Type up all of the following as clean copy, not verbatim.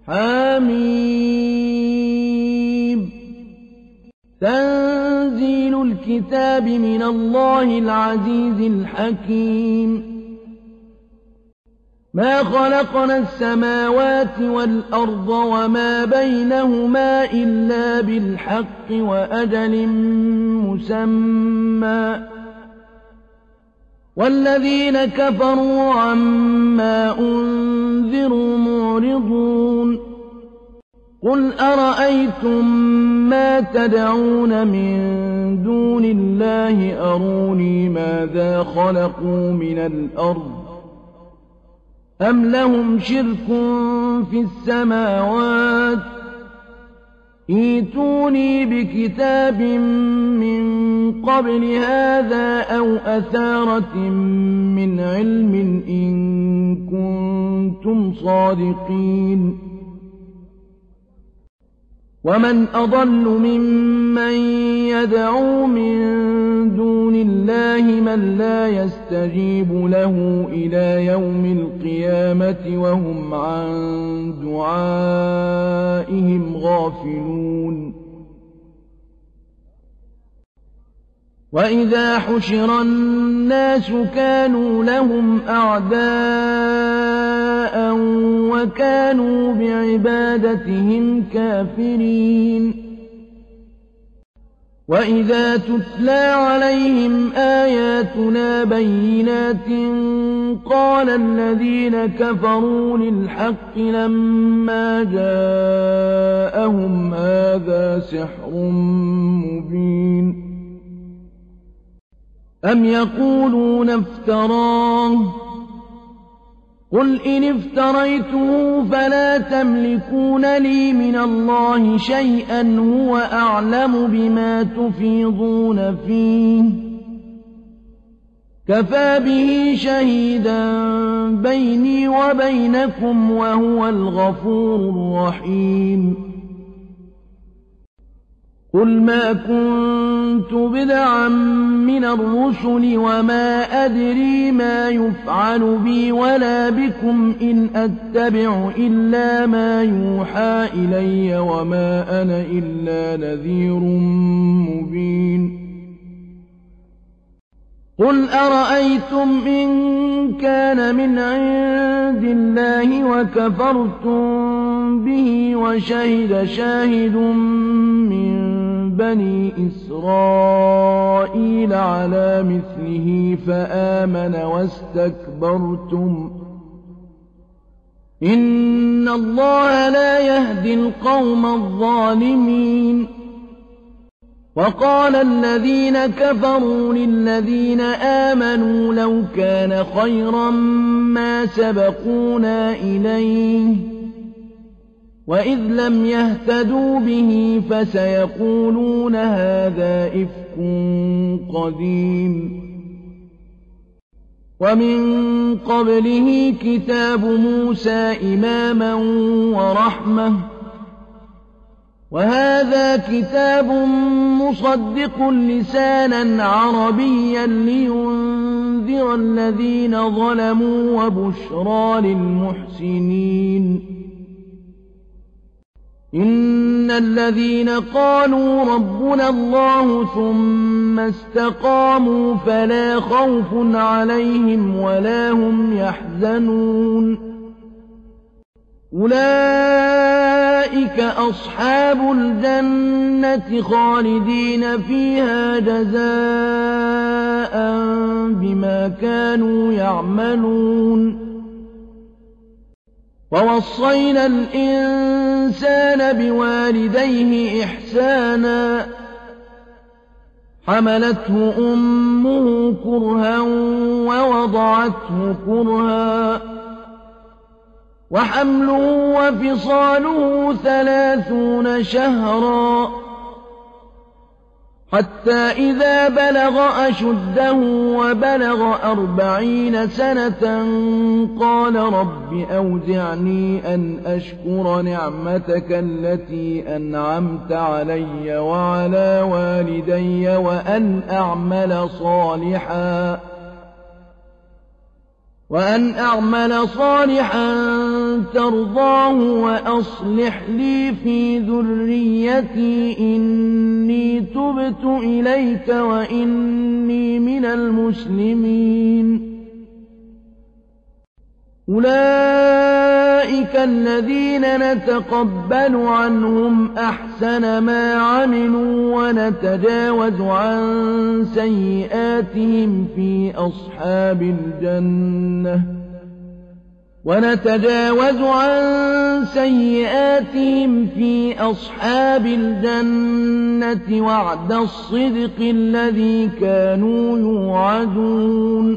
حميم تنزيل الكتاب من الله العزيز الحكيم ما خلقنا السماوات والأرض وما بينهما إلا بالحق وأجل مسمى والذين كفروا عما أنذروا معرضون قل أرأيتم ما تدعون من دون الله أروني ماذا خلقوا من الأرض أم لهم شرك في السماوات ائتوني بكتاب من قبل هذا أو أثارة من علم إن كنتم صادقين ومن أضل ممن يدعو من دون الله من لا يستجيب له إلى يوم القيامة وهم عن دعائهم غافلون وإذا حشر الناس كانوا لهم أعداء وكانوا بعبادتهم كافرين وإذا تتلى عليهم آياتنا بينات قال الذين كفروا للحق لما جاءهم هذا سحر مبين أم يقولون افتراه قل إن افتريته فلا تملكون لي من الله شيئا هو أعلم بما تفيضون فيه كفى به شهيدا بيني وبينكم وهو الغفور الرحيم قل ما كنت بدعا من الرسل وما أدري ما يفعل بي ولا بكم إن أتبع إلا ما يوحى إلي وما أنا إلا نذير مبين قل أرأيتم إن كان من عند الله وكفرتم به وشهد شاهد من بني إسرائيل على مثله فآمن واستكبرتم إن الله لا يهدي القوم الظالمين وقال الذين كفروا للذين آمنوا لو كان خيرا ما سبقونا إليه وإذ لم يهتدوا به فسيقولون هذا إفك قديم ومن قبله كتاب موسى إماما ورحمة وهذا كتاب مصدق لسانا عربيا لينذر الذين ظلموا وبشرى للمحسنين إن الذين قالوا ربنا الله ثم استقاموا فلا خوف عليهم ولا هم يحزنون أولئك أصحاب الجنة خالدين فيها جزاء بما كانوا يعملون ووصينا الإنسان بوالديه إحسانا حملته أمه كرها ووضعته كرها وحمله وفصاله 30 شهرا حتى إذا بلغ أشده وبلغ 40 سنة قال رب أوزعني أن أشكر نعمتك التي أنعمت علي وعلى والدي وأن أعمل صالحا ترضاه وأصلح لي في ذريتي إني تبت إليك وإني من المسلمين أولئك الذين نتقبل عنهم أحسن ما عملوا ونتجاوز عن سيئاتهم في أصحاب الجنة وعد الصدق الذي كانوا يوعدون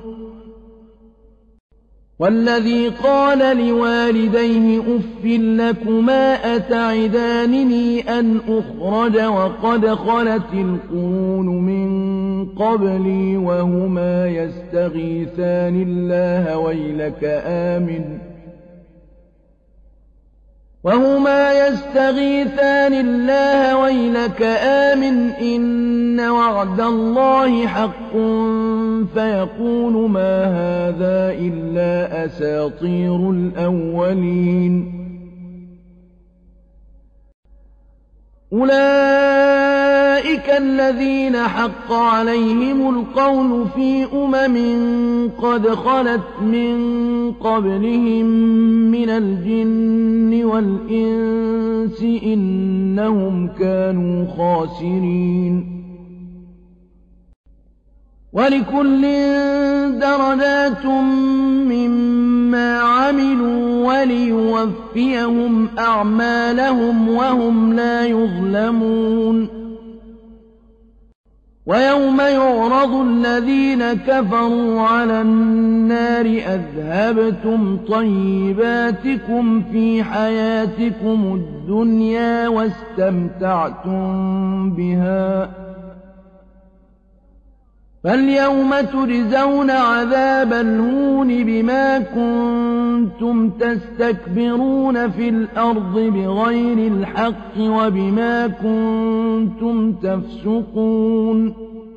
والذي قال لوالديه أف لكما أتعدانني أن أخرج وقد خلت القرون من قبلي وهما يستغيثان الله ويلك آمن إن وعد الله حق فيقول ما هذا إلا أساطير الأولين أولئك الذين حق عليهم القول في قد خلت من قبلهم من الجن والإنس إنهم كانوا خاسرين ولكل درجات مما عملوا وليوفيهم أعمالهم وهم لا يظلمون ويوم يعرض الذين كفروا على النار أذهبتم طيباتكم في حياتكم الدنيا واستمتعتم بها فاليوم تجزون عذاب الهون بما كنتم تستكبرون في الأرض بغير الحق وبما كنتم تفسقون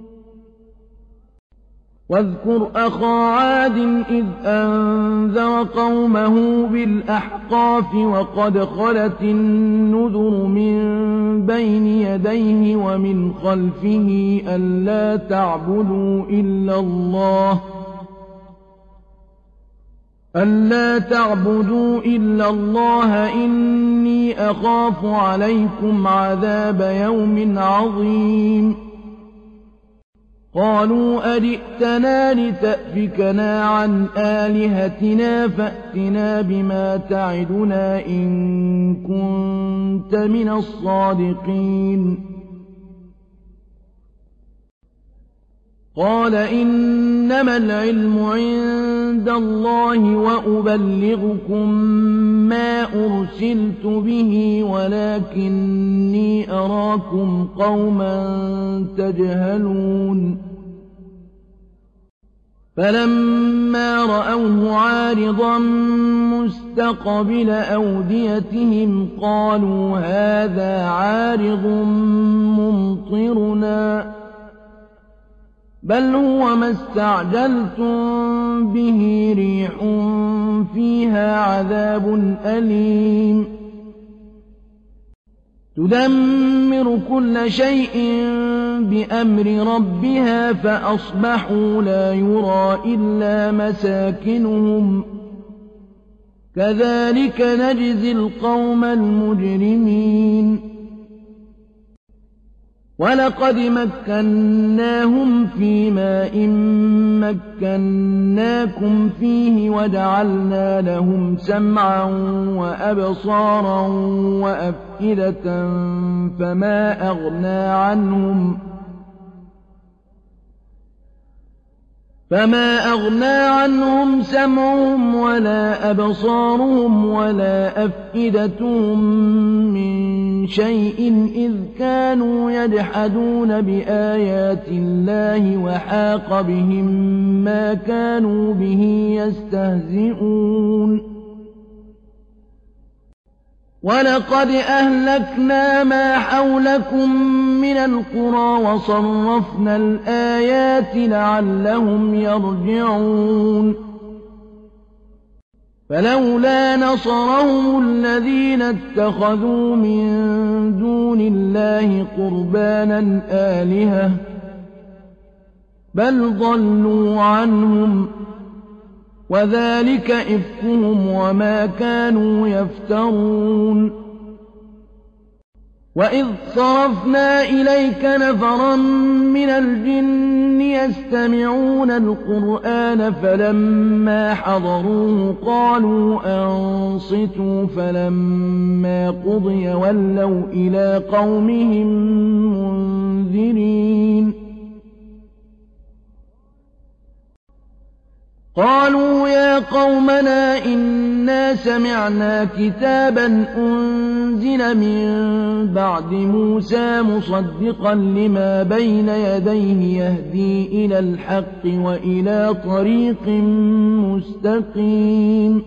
واذكر أخا عاد إذ أنذر قومه بالأحقاف وقد خلت النذر من بين يديه ومن خلفه ألا تعبدوا إلا الله إني أخاف عليكم عذاب يوم عظيم قالوا أجئتنا لتأفكنا عن آلهتنا فأتنا بما تعدنا إن كنت من الصادقين قال إنما العلم عند الله وأبلغكم ما أرسلت به ولكني أراكم قوما تجهلون فلما رأوه عارضا مستقبل أوديتهم قالوا هذا عارض ممطرنا بل هو ما استعجلتم به ريح فيها عذاب أليم تدمر كل شيء بأمر ربها فأصبحوا لا يرى إلا مساكنهم كذلك نجزي القوم المجرمين ولقد مكناهم في ماء مكناكم فيه وجعلنا لهم سمعا وأبصارا وأفئدة فما أغنى عنهم سمعهم ولا أبصارهم ولا أفئدتهم من شيء إذ كانوا يجحدون بآيات الله وحاق بهم ما كانوا به يستهزئون ولقد أهلكنا ما حولكم من القرى وصرفنا الآيات لعلهم يرجعون فلولا نصرهم الذين اتخذوا من دون الله قربانا آلهة بل ضلوا عنهم وذلك إفكهم وما كانوا يفترون وإذ صرفنا إليك نفرا من الجن يستمعون القرآن فلما حضروه قالوا أنصتوا فلما قضي ولوا إلى قومهم منذرين قالوا يا قومنا إنا سمعنا كتابا أنزل من بعد موسى مصدقا لما بين يديه يهدي إلى الحق وإلى طريق مستقيم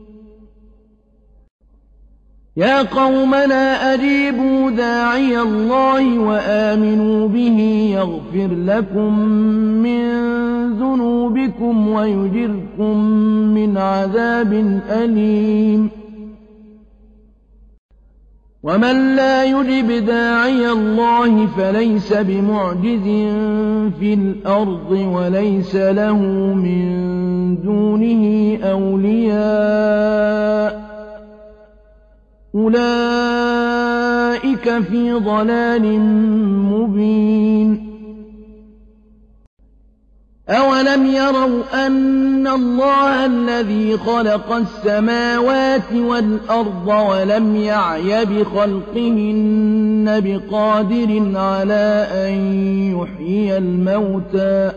يا قومنا أجيبوا داعي الله وآمنوا به يغفر لكم من ذنوبكم ويجركم من عذاب أليم ومن لا يجب داعي الله فليس بمعجز في الأرض وليس له من دونه أولياء أولئك في ضلال مبين أولم يروا أن الله الذي خلق السماوات والأرض ولم يعي بخلقهن بقادر على أن يحيي الموتى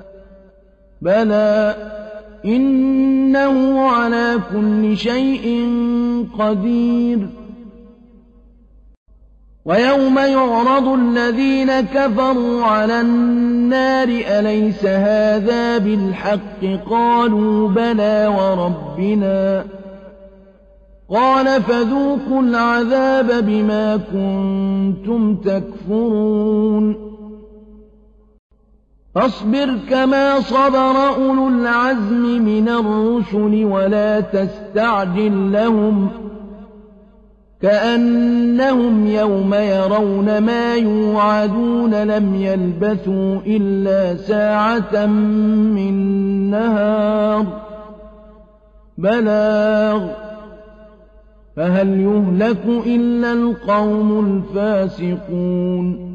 بلى إنه على كل شيء قدير ويوم يعرض الذين كفروا على النار أليس هذا بالحق قالوا بلى وربنا قال فذوقوا العذاب بما كنتم تكفرون فاصبر كما صبر أولو العزم من الرسل ولا تستعجل لهم كأنهم يوم يرون ما يوعدون لم يلبثوا إلا ساعة من نهار بلاغ فهل يهلك إلا القوم الفاسقون